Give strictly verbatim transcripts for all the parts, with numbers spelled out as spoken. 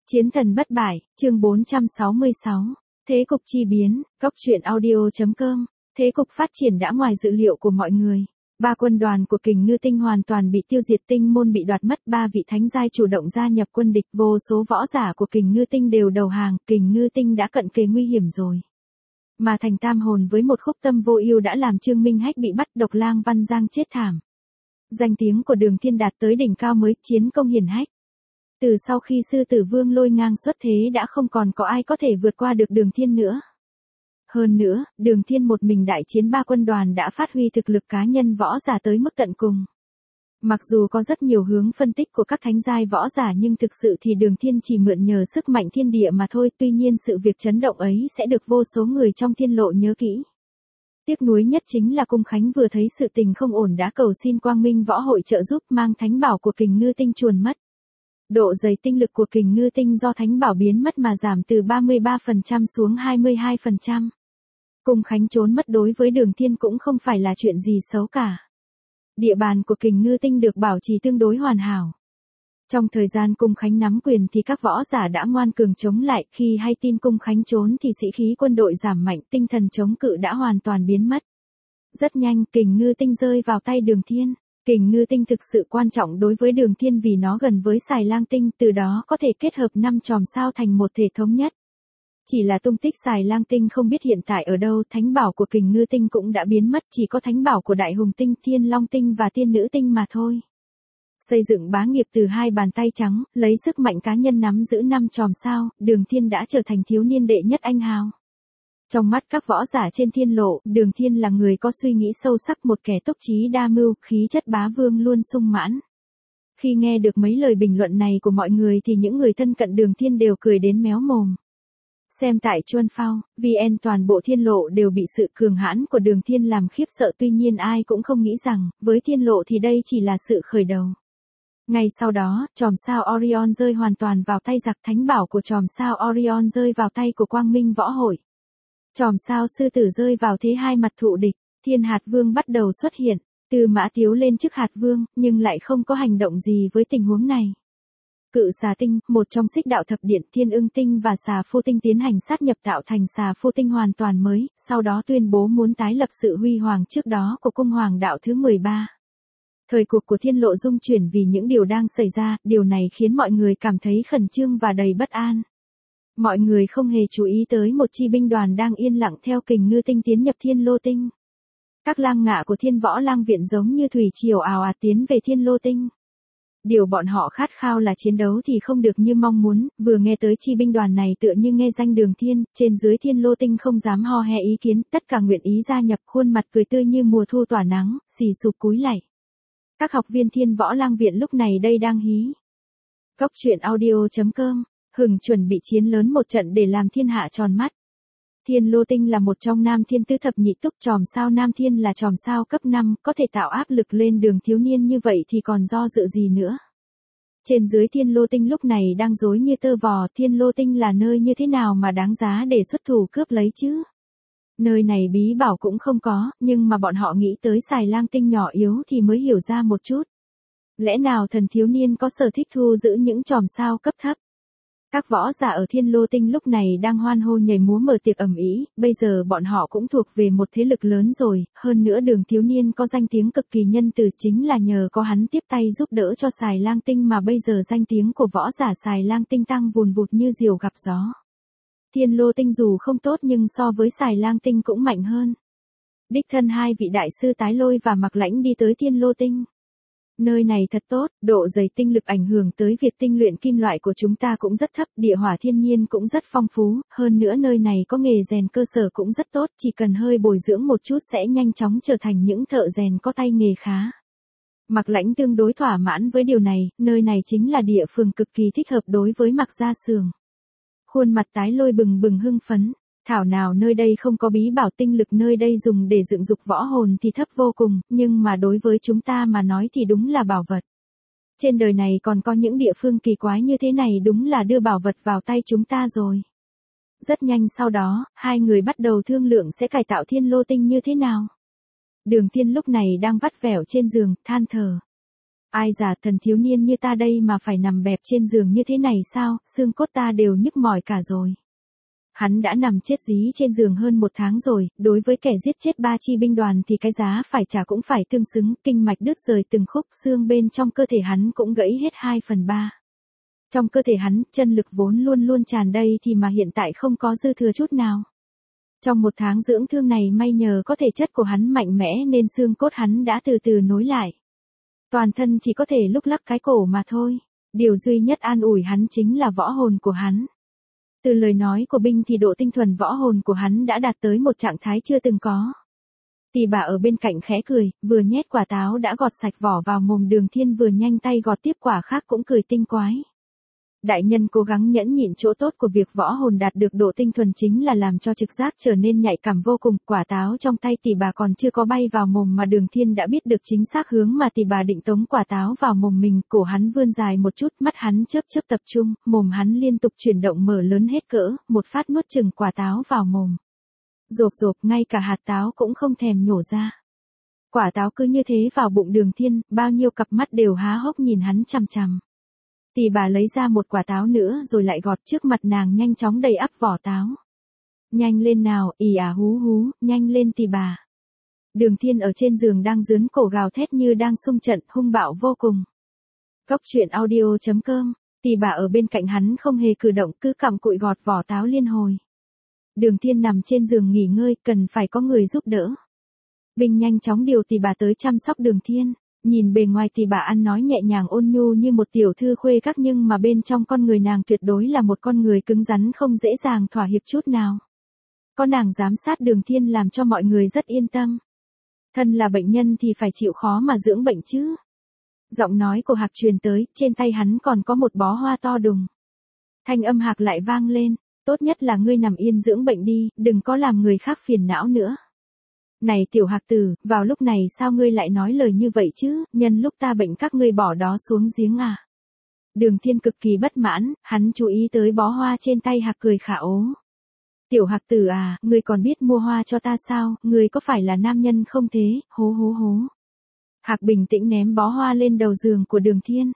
Chiến thần bất bại, chương bốn trăm sáu mươi sáu. Thế cục chi biến, góc truyện audio.com. Thế cục phát triển đã ngoài dự liệu của mọi người. Ba quân đoàn của Kình Ngư Tinh hoàn toàn bị tiêu diệt, tinh môn bị đoạt mất, ba vị thánh giai chủ động gia nhập quân địch, vô số võ giả của Kình Ngư Tinh đều đầu hàng, Kình Ngư Tinh đã cận kề nguy hiểm rồi. Mà thành tam hồn với một khúc tâm vô ưu đã làm Trương Minh Hách bị bắt, Độc Lang Văn Giang chết thảm. Danh tiếng của Đường Thiên đạt tới đỉnh cao mới, chiến công hiển hách. Từ sau khi Sư Tử Vương lôi ngang xuất thế đã không còn có ai có thể vượt qua được Đường Thiên nữa. Hơn nữa, Đường Thiên một mình đại chiến ba quân đoàn đã phát huy thực lực cá nhân võ giả tới mức tận cùng. Mặc dù có rất nhiều hướng phân tích của các thánh giai võ giả nhưng thực sự thì Đường Thiên chỉ mượn nhờ sức mạnh thiên địa mà thôi, tuy nhiên sự việc chấn động ấy sẽ được vô số người trong thiên lộ nhớ kỹ. Tiếc nuối nhất chính là Cung Khánh vừa thấy sự tình không ổn đã cầu xin Quang Minh Võ Hội trợ giúp, mang thánh bảo của Kình Ngư Tinh chuồn mất. Độ dày tinh lực của Kình Ngư Tinh do thánh bảo biến mất mà giảm từ ba mươi ba phần trăm xuống hai mươi hai phần trăm. Cung Khánh trốn mất đối với Đường Thiên cũng không phải là chuyện gì xấu cả. Địa bàn của Kình Ngư Tinh được bảo trì tương đối hoàn hảo. Trong thời gian Cung Khánh nắm quyền thì các võ giả đã ngoan cường chống lại, khi hay tin Cung Khánh trốn thì sĩ khí quân đội giảm mạnh, tinh thần chống cự đã hoàn toàn biến mất. Rất nhanh Kình Ngư Tinh rơi vào tay Đường Thiên. Kình Ngư Tinh thực sự quan trọng đối với Đường Thiên vì nó gần với Xài Lang Tinh, từ đó có thể kết hợp năm chòm sao thành một thể thống nhất. Chỉ là tung tích Xài Lang Tinh không biết hiện tại ở đâu, thánh bảo của Kình Ngư Tinh cũng đã biến mất, chỉ có thánh bảo của Đại Hùng Tinh, Thiên Long Tinh và Tiên Nữ Tinh mà thôi. Xây dựng bá nghiệp từ hai bàn tay trắng, lấy sức mạnh cá nhân nắm giữ năm chòm sao, Đường Thiên đã trở thành thiếu niên đệ nhất anh hào. Trong mắt các võ giả trên thiên lộ, Đường Thiên là người có suy nghĩ sâu sắc, một kẻ túc trí đa mưu, khí chất bá vương luôn sung mãn. Khi nghe được mấy lời bình luận này của mọi người thì những người thân cận Đường Thiên đều cười đến méo mồm. Xem tại Chuan Phao, vê en toàn bộ thiên lộ đều bị sự cường hãn của Đường Thiên làm khiếp sợ, tuy nhiên ai cũng không nghĩ rằng, với thiên lộ thì đây chỉ là sự khởi đầu. Ngay sau đó, chòm sao Orion rơi hoàn toàn vào tay giặc, thánh bảo của chòm sao Orion rơi vào tay của Quang Minh Võ Hội. Chòm sao Sư Tử rơi vào thế hai mặt thụ địch, Thiên Hạt Vương bắt đầu xuất hiện, Tư Mã Tiếu lên chức Hạt Vương, nhưng lại không có hành động gì với tình huống này. Cự Xà Tinh, một trong xích đạo thập điện, Thiên Ưng Tinh và Xà Phu Tinh tiến hành sát nhập tạo thành Xà Phu Tinh hoàn toàn mới, sau đó tuyên bố muốn tái lập sự huy hoàng trước đó của cung hoàng đạo thứ mười ba. Thời cuộc của thiên lộ rung chuyển vì những điều đang xảy ra, điều này khiến mọi người cảm thấy khẩn trương và đầy bất an. Mọi người không hề chú ý tới một chi binh đoàn đang yên lặng theo Kình Ngư Tinh tiến nhập Thiên Lô Tinh. Các lang ngạ của Thiên Võ Lang Viện giống như thủy triều ào ạt tiến về Thiên Lô Tinh. Điều bọn họ khát khao là chiến đấu thì không được như mong muốn, vừa nghe tới chi binh đoàn này tựa như nghe danh Đường Thiên, trên dưới Thiên Lô Tinh không dám ho he ý kiến, tất cả nguyện ý gia nhập, khuôn mặt cười tươi như mùa thu tỏa nắng, xì sụp cúi lạy. Các học viên Thiên Võ Lang Viện lúc này đây đang hí. Góc truyện audio.com, hừng chuẩn bị chiến lớn một trận để làm thiên hạ tròn mắt. Thiên Lô Tinh là một trong Nam Thiên tứ thập nhị túc, chòm sao Nam Thiên là chòm sao cấp năm, có thể tạo áp lực lên Đường thiếu niên như vậy thì còn do dự gì nữa. Trên dưới Thiên Lô Tinh lúc này đang rối như tơ vò, Thiên Lô Tinh là nơi như thế nào mà đáng giá để xuất thủ cướp lấy chứ? Nơi này bí bảo cũng không có, nhưng mà bọn họ nghĩ tới Xài Lang Tinh nhỏ yếu thì mới hiểu ra một chút. Lẽ nào thần thiếu niên có sở thích thu giữ những chòm sao cấp thấp? Các võ giả ở Thiên Lô Tinh lúc này đang hoan hô nhảy múa mở tiệc ầm ĩ, bây giờ bọn họ cũng thuộc về một thế lực lớn rồi, hơn nữa Đường thiếu niên có danh tiếng cực kỳ nhân từ, chính là nhờ có hắn tiếp tay giúp đỡ cho Xài Lang Tinh mà bây giờ danh tiếng của võ giả Xài Lang Tinh tăng vùn vụt như diều gặp gió. Thiên Lô Tinh dù không tốt nhưng so với Xài Lang Tinh cũng mạnh hơn. Đích thân hai vị đại sư Tái Lôi và Mạc Lãnh đi tới Thiên Lô Tinh. Nơi này thật tốt, độ dày tinh lực ảnh hưởng tới việc tinh luyện kim loại của chúng ta cũng rất thấp, địa hỏa thiên nhiên cũng rất phong phú, hơn nữa nơi này có nghề rèn cơ sở cũng rất tốt, chỉ cần hơi bồi dưỡng một chút sẽ nhanh chóng trở thành những thợ rèn có tay nghề khá. Mạc Lãnh tương đối thỏa mãn với điều này, nơi này chính là địa phương cực kỳ thích hợp đối với Mạc Gia Sường. Khuôn mặt Tái Lôi bừng bừng hưng phấn. Thảo nào nơi đây không có bí bảo, tinh lực nơi đây dùng để dựng dục võ hồn thì thấp vô cùng, nhưng mà đối với chúng ta mà nói thì đúng là bảo vật. Trên đời này còn có những địa phương kỳ quái như thế này, đúng là đưa bảo vật vào tay chúng ta rồi. Rất nhanh sau đó, hai người bắt đầu thương lượng sẽ cải tạo Thiên Lô Tinh như thế nào. Đường Thiên lúc này đang vắt vẻo trên giường, than thở. Ai già, thần thiếu niên như ta đây mà phải nằm bẹp trên giường như thế này sao, xương cốt ta đều nhức mỏi cả rồi. Hắn đã nằm chết dí trên giường hơn một tháng rồi, đối với kẻ giết chết ba chi binh đoàn thì cái giá phải trả cũng phải tương xứng, kinh mạch đứt rời từng khúc, xương bên trong cơ thể hắn cũng gãy hết hai phần ba. Trong cơ thể hắn, chân lực vốn luôn luôn tràn đầy thì mà hiện tại không có dư thừa chút nào. Trong một tháng dưỡng thương này may nhờ có thể chất của hắn mạnh mẽ nên xương cốt hắn đã từ từ nối lại. Toàn thân chỉ có thể lúc lắc cái cổ mà thôi. Điều duy nhất an ủi hắn chính là võ hồn của hắn. Từ lời nói của binh thì độ tinh thuần võ hồn của hắn đã đạt tới một trạng thái chưa từng có. Tỳ bà ở bên cạnh khẽ cười, vừa nhét quả táo đã gọt sạch vỏ vào mồm Đường Thiên vừa nhanh tay gọt tiếp quả khác cũng cười tinh quái. Đại nhân cố gắng nhẫn nhịn, chỗ tốt của việc võ hồn đạt được độ tinh thuần chính là làm cho trực giác trở nên nhạy cảm vô cùng. Quả táo trong tay tỷ bà còn chưa có bay vào mồm mà Đường Thiên đã biết được chính xác hướng mà tỷ bà định tống quả táo vào mồm mình. Cổ hắn vươn dài một chút, mắt hắn chớp chớp tập trung, mồm hắn liên tục chuyển động mở lớn hết cỡ, một phát nuốt chừng quả táo vào mồm. Rộp rộp, ngay cả hạt táo cũng không thèm nhổ ra. Quả táo cứ như thế vào bụng Đường Thiên, bao nhiêu cặp mắt đều há hốc nhìn hắn chằm chằm. Tỷ bà lấy ra một quả táo nữa rồi lại gọt trước mặt nàng, nhanh chóng đầy ắp vỏ táo. Nhanh lên nào, ì à hú hú, nhanh lên tỷ bà. Đường Thiên ở trên giường đang giớn cổ gào thét như đang xung trận, hung bạo vô cùng. Cốc truyện audio chấm com, tỷ bà ở bên cạnh hắn không hề cử động, cứ cặm cụi gọt vỏ táo liên hồi. Đường Thiên nằm trên giường nghỉ ngơi, cần phải có người giúp đỡ. Binh nhanh chóng điều tỷ bà tới chăm sóc Đường Thiên. Nhìn bề ngoài thì bà ăn nói nhẹ nhàng ôn nhu như một tiểu thư khuê các, nhưng mà bên trong con người nàng tuyệt đối là một con người cứng rắn không dễ dàng thỏa hiệp chút nào. Có nàng giám sát Đường Thiên làm cho mọi người rất yên tâm. Thân là bệnh nhân thì phải chịu khó mà dưỡng bệnh chứ. Giọng nói của Hạc truyền tới, trên tay hắn còn có một bó hoa to đùng. Thanh âm Hạc lại vang lên, tốt nhất là ngươi nằm yên dưỡng bệnh đi, đừng có làm người khác phiền não nữa. Này tiểu Hạc tử, vào lúc này sao ngươi lại nói lời như vậy chứ, nhân lúc ta bệnh các ngươi bỏ đó xuống giếng à. Đường Thiên cực kỳ bất mãn, hắn chú ý tới bó hoa trên tay Hạc cười khả ố. Tiểu Hạc tử à, ngươi còn biết mua hoa cho ta sao, ngươi có phải là nam nhân không thế, hố hố hố. Hạc bình tĩnh ném bó hoa lên đầu giường của Đường Thiên.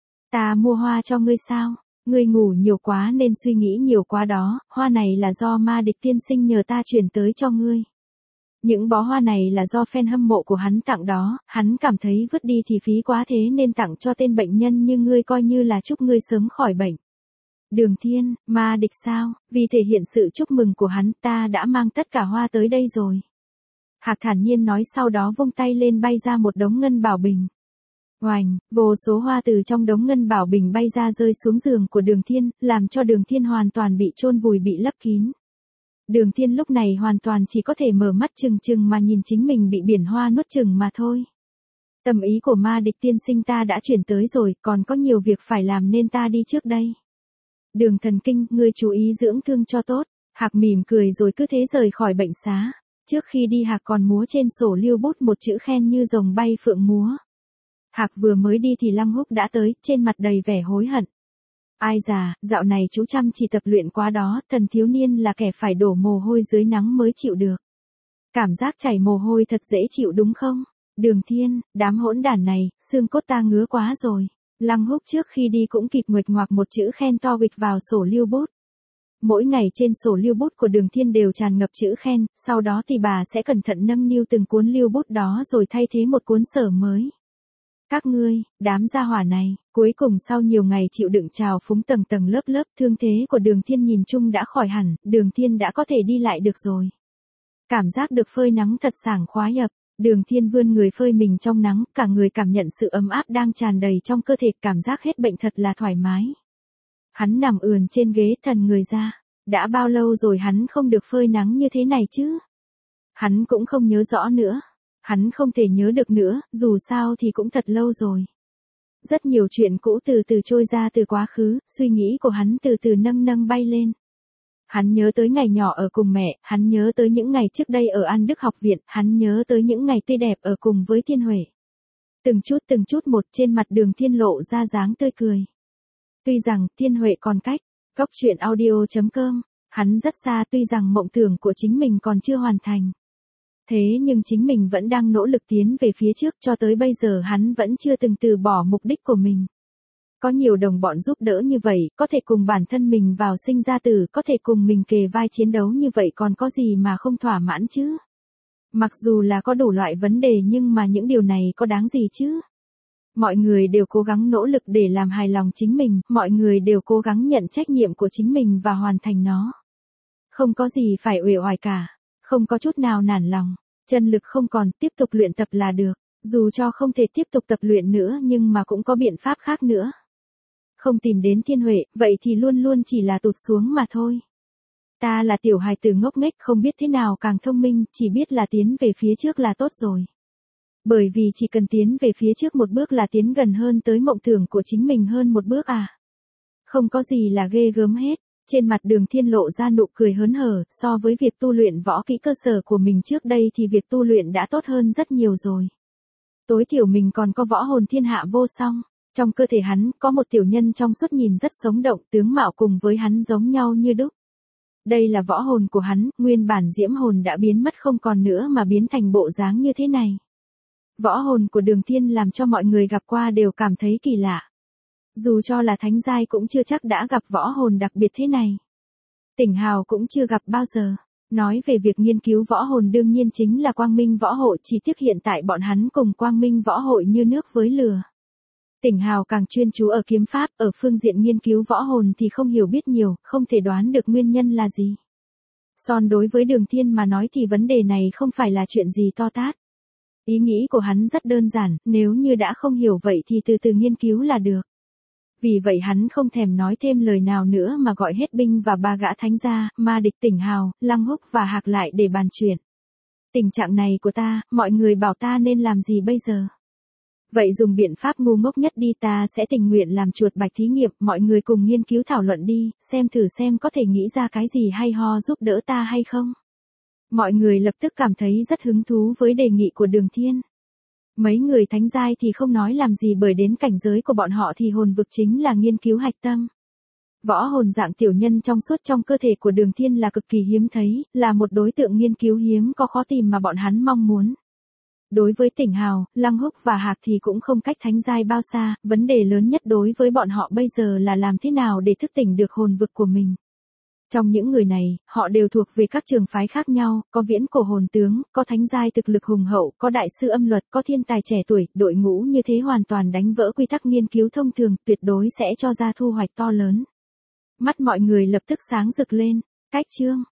Ta mua hoa cho ngươi sao, ngươi ngủ nhiều quá nên suy nghĩ nhiều quá đó, hoa này là do Ma Địch tiên sinh nhờ ta chuyển tới cho ngươi. Những bó hoa này là do fan hâm mộ của hắn tặng đó, hắn cảm thấy vứt đi thì phí quá thế nên tặng cho tên bệnh nhân như ngươi, coi như là chúc ngươi sớm khỏi bệnh. Đường Thiên, Ma Địch sao, vì thể hiện sự chúc mừng của hắn ta đã mang tất cả hoa tới đây rồi. Hạc thản nhiên nói, sau đó vung tay lên bay ra một đống ngân bảo bình. Oành, vô số hoa từ trong đống ngân bảo bình bay ra rơi xuống giường của Đường Thiên, làm cho Đường Thiên hoàn toàn bị chôn vùi, bị lấp kín. Đường Thiên lúc này hoàn toàn chỉ có thể mở mắt trừng trừng mà nhìn chính mình bị biển hoa nuốt chửng mà thôi. Tâm ý của Ma Địch tiên sinh ta đã chuyển tới rồi, còn có nhiều việc phải làm nên ta đi trước đây. Đường thần kinh, ngươi chú ý dưỡng thương cho tốt. Hạc mỉm cười rồi cứ thế rời khỏi bệnh xá. Trước khi đi Hạc còn múa trên sổ lưu bút một chữ khen như rồng bay phượng múa. Hạc vừa mới đi thì Lăng Húc đã tới, trên mặt đầy vẻ hối hận. Ai già, dạo này chú chăm chỉ tập luyện quá đó, thần thiếu niên là kẻ phải đổ mồ hôi dưới nắng mới chịu được. Cảm giác chảy mồ hôi thật dễ chịu đúng không? Đường Thiên, đám hỗn đản này, xương cốt ta ngứa quá rồi. Lăng Húc trước khi đi cũng kịp nguệch ngoạc một chữ khen to bịch vào sổ lưu bút. Mỗi ngày trên sổ lưu bút của Đường Thiên đều tràn ngập chữ khen, sau đó thì bà sẽ cẩn thận nâng niu từng cuốn lưu bút đó rồi thay thế một cuốn sở mới. Các ngươi, đám gia hỏa này, cuối cùng sau nhiều ngày chịu đựng trào phúng tầng tầng lớp lớp, thương thế của Đường Thiên nhìn chung đã khỏi hẳn, Đường Thiên đã có thể đi lại được rồi. Cảm giác được phơi nắng thật sảng khoái ập, Đường Thiên vươn người phơi mình trong nắng, cả người cảm nhận sự ấm áp đang tràn đầy trong cơ thể, cảm giác hết bệnh thật là thoải mái. Hắn nằm ườn trên ghế thần người ra, đã bao lâu rồi hắn không được phơi nắng như thế này chứ? Hắn cũng không nhớ rõ nữa. Hắn không thể nhớ được nữa, dù sao thì cũng thật lâu rồi. Rất nhiều chuyện cũ từ từ trôi ra từ quá khứ, suy nghĩ của hắn từ từ nâng nâng bay lên. Hắn nhớ tới ngày nhỏ ở cùng mẹ, hắn nhớ tới những ngày trước đây ở An Đức học viện, hắn nhớ tới những ngày tươi đẹp ở cùng với Thiên Huệ. Từng chút từng chút một trên mặt Đường Thiên lộ ra dáng tươi cười. Tuy rằng Thiên Huệ còn cách, cốc truyện audio chấm com, hắn rất xa, tuy rằng mộng tưởng của chính mình còn chưa hoàn thành. Thế nhưng chính mình vẫn đang nỗ lực tiến về phía trước, cho tới bây giờ hắn vẫn chưa từng từ bỏ mục đích của mình. Có nhiều đồng bọn giúp đỡ như vậy, có thể cùng bản thân mình vào sinh ra tử, có thể cùng mình kề vai chiến đấu như vậy còn có gì mà không thỏa mãn chứ? Mặc dù là có đủ loại vấn đề nhưng mà những điều này có đáng gì chứ? Mọi người đều cố gắng nỗ lực để làm hài lòng chính mình, mọi người đều cố gắng nhận trách nhiệm của chính mình và hoàn thành nó. Không có gì phải uể oải cả, không có chút nào nản lòng, chân lực không còn, tiếp tục luyện tập là được, dù cho không thể tiếp tục tập luyện nữa nhưng mà cũng có biện pháp khác nữa. Không tìm đến thiên huệ, vậy thì luôn luôn chỉ là tụt xuống mà thôi. Ta là tiểu hài tử ngốc nghếch không biết thế nào càng thông minh, chỉ biết là tiến về phía trước là tốt rồi. Bởi vì chỉ cần tiến về phía trước một bước là tiến gần hơn tới mộng tưởng của chính mình hơn một bước à. Không có gì là ghê gớm hết, trên mặt Đường Thiên lộ ra nụ cười hớn hở, so với việc tu luyện võ kỹ cơ sở của mình trước đây thì việc tu luyện đã tốt hơn rất nhiều rồi. Tối thiểu mình còn có võ hồn thiên hạ vô song. Trong cơ thể hắn, có một tiểu nhân trong suốt nhìn rất sống động, tướng mạo cùng với hắn giống nhau như đúc. Đây là võ hồn của hắn, nguyên bản diễm hồn đã biến mất không còn nữa mà biến thành bộ dáng như thế này. Võ hồn của Đường Thiên làm cho mọi người gặp qua đều cảm thấy kỳ lạ. Dù cho là thánh giai cũng chưa chắc đã gặp võ hồn đặc biệt thế này. Tỉnh Hào cũng chưa gặp bao giờ. Nói về việc nghiên cứu võ hồn đương nhiên chính là Quang Minh Võ Hội, chỉ tiếc hiện tại bọn hắn cùng Quang Minh Võ Hội như nước với lửa. Tỉnh Hào càng chuyên chú ở kiếm pháp, ở phương diện nghiên cứu võ hồn thì không hiểu biết nhiều, không thể đoán được nguyên nhân là gì. Son đối với Đường Thiên mà nói thì vấn đề này không phải là chuyện gì to tát. Ý nghĩ của hắn rất đơn giản, nếu như đã không hiểu vậy thì từ từ nghiên cứu là được. Vì vậy hắn không thèm nói thêm lời nào nữa mà gọi hết binh và ba gã thánh gia, Ma Địch, Tỉnh Hào, Lăng Húc và Hạc lại để bàn chuyện. Tình trạng này của ta, mọi người bảo ta nên làm gì bây giờ? Vậy dùng biện pháp ngu ngốc nhất đi, ta sẽ tình nguyện làm chuột bạch thí nghiệm, mọi người cùng nghiên cứu thảo luận đi, xem thử xem có thể nghĩ ra cái gì hay ho giúp đỡ ta hay không. Mọi người lập tức cảm thấy rất hứng thú với đề nghị của Đường Thiên. Mấy người thánh giai thì không nói làm gì bởi đến cảnh giới của bọn họ thì hồn vực chính là nghiên cứu hạch tâm. Võ hồn dạng tiểu nhân trong suốt trong cơ thể của Đường Thiên là cực kỳ hiếm thấy, là một đối tượng nghiên cứu hiếm có khó tìm mà bọn hắn mong muốn. Đối với Tỉnh Hào, Lăng Húc và Hạc thì cũng không cách thánh giai bao xa, vấn đề lớn nhất đối với bọn họ bây giờ là làm thế nào để thức tỉnh được hồn vực của mình. Trong những người này, họ đều thuộc về các trường phái khác nhau, có viễn cổ hồn tướng, có thánh giai thực lực hùng hậu, có đại sư âm luật, có thiên tài trẻ tuổi, đội ngũ như thế hoàn toàn đánh vỡ quy tắc nghiên cứu thông thường, tuyệt đối sẽ cho ra thu hoạch to lớn. Mắt mọi người lập tức sáng rực lên, cách chương.